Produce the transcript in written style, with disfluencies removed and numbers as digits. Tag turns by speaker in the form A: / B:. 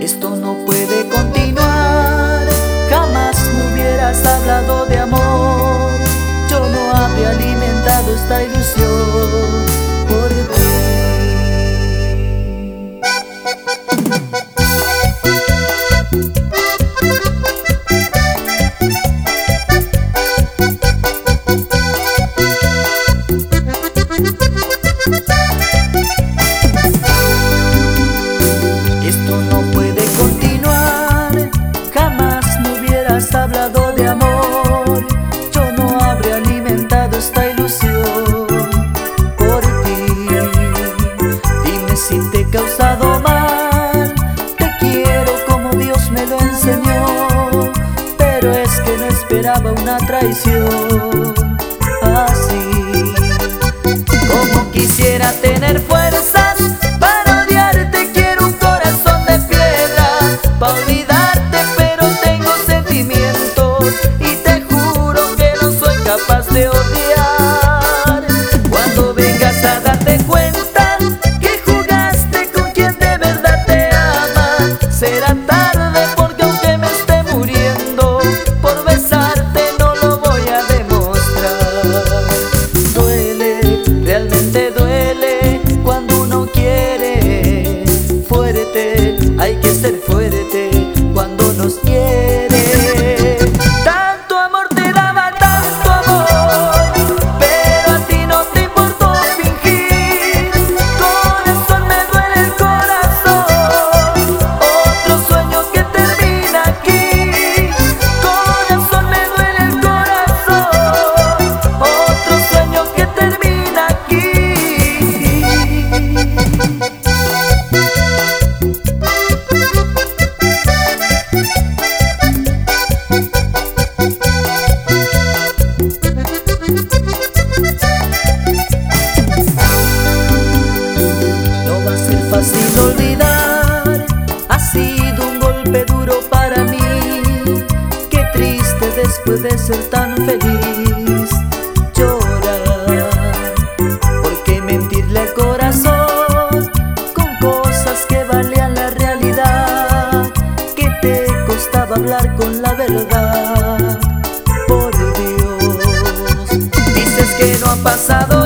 A: Esto no puede continuar. Jamás me hubieras hablado de amor. Yo no habría alimentado esta ilusión por ti. Esto no puede continuar. Jamás me hubieras hablado de amor. Yo no habría alimentado esta ilusión por ti. Dime si te he causado mal. Te quiero como Dios me lo enseñó, pero es que no esperaba una traición así. Como quisiera tener fuerzas para odiarte, quiero un corazón de piedra para olvidarte, pero tengo sentimientos y te juro que no soy capaz de odiar. Cuando vengas a darte cuenta que jugaste con quien de verdad te ama, será tarde, porque aunque me esté muriendo por besarte no lo voy a demostrar. Duele, realmente duele cuando uno quiere. Fuerte, hay que ser fuerte cuando nos quiere. Tanto amor te daba, tanto amor, pero a ti no te importó fingir. Corazón, me duele el corazón, otro sueño que termina aquí. Corazón, me duele el corazón, otro sueño que termina aquí. No va a ser fácil olvidar, ha sido un golpe duro para mí. Qué triste después de ser tan feliz llorar. ¿Por qué mentirle al corazón con cosas que valían la realidad? ¿Qué te costaba hablar con la verdad? Por Dios, dices que no ha pasado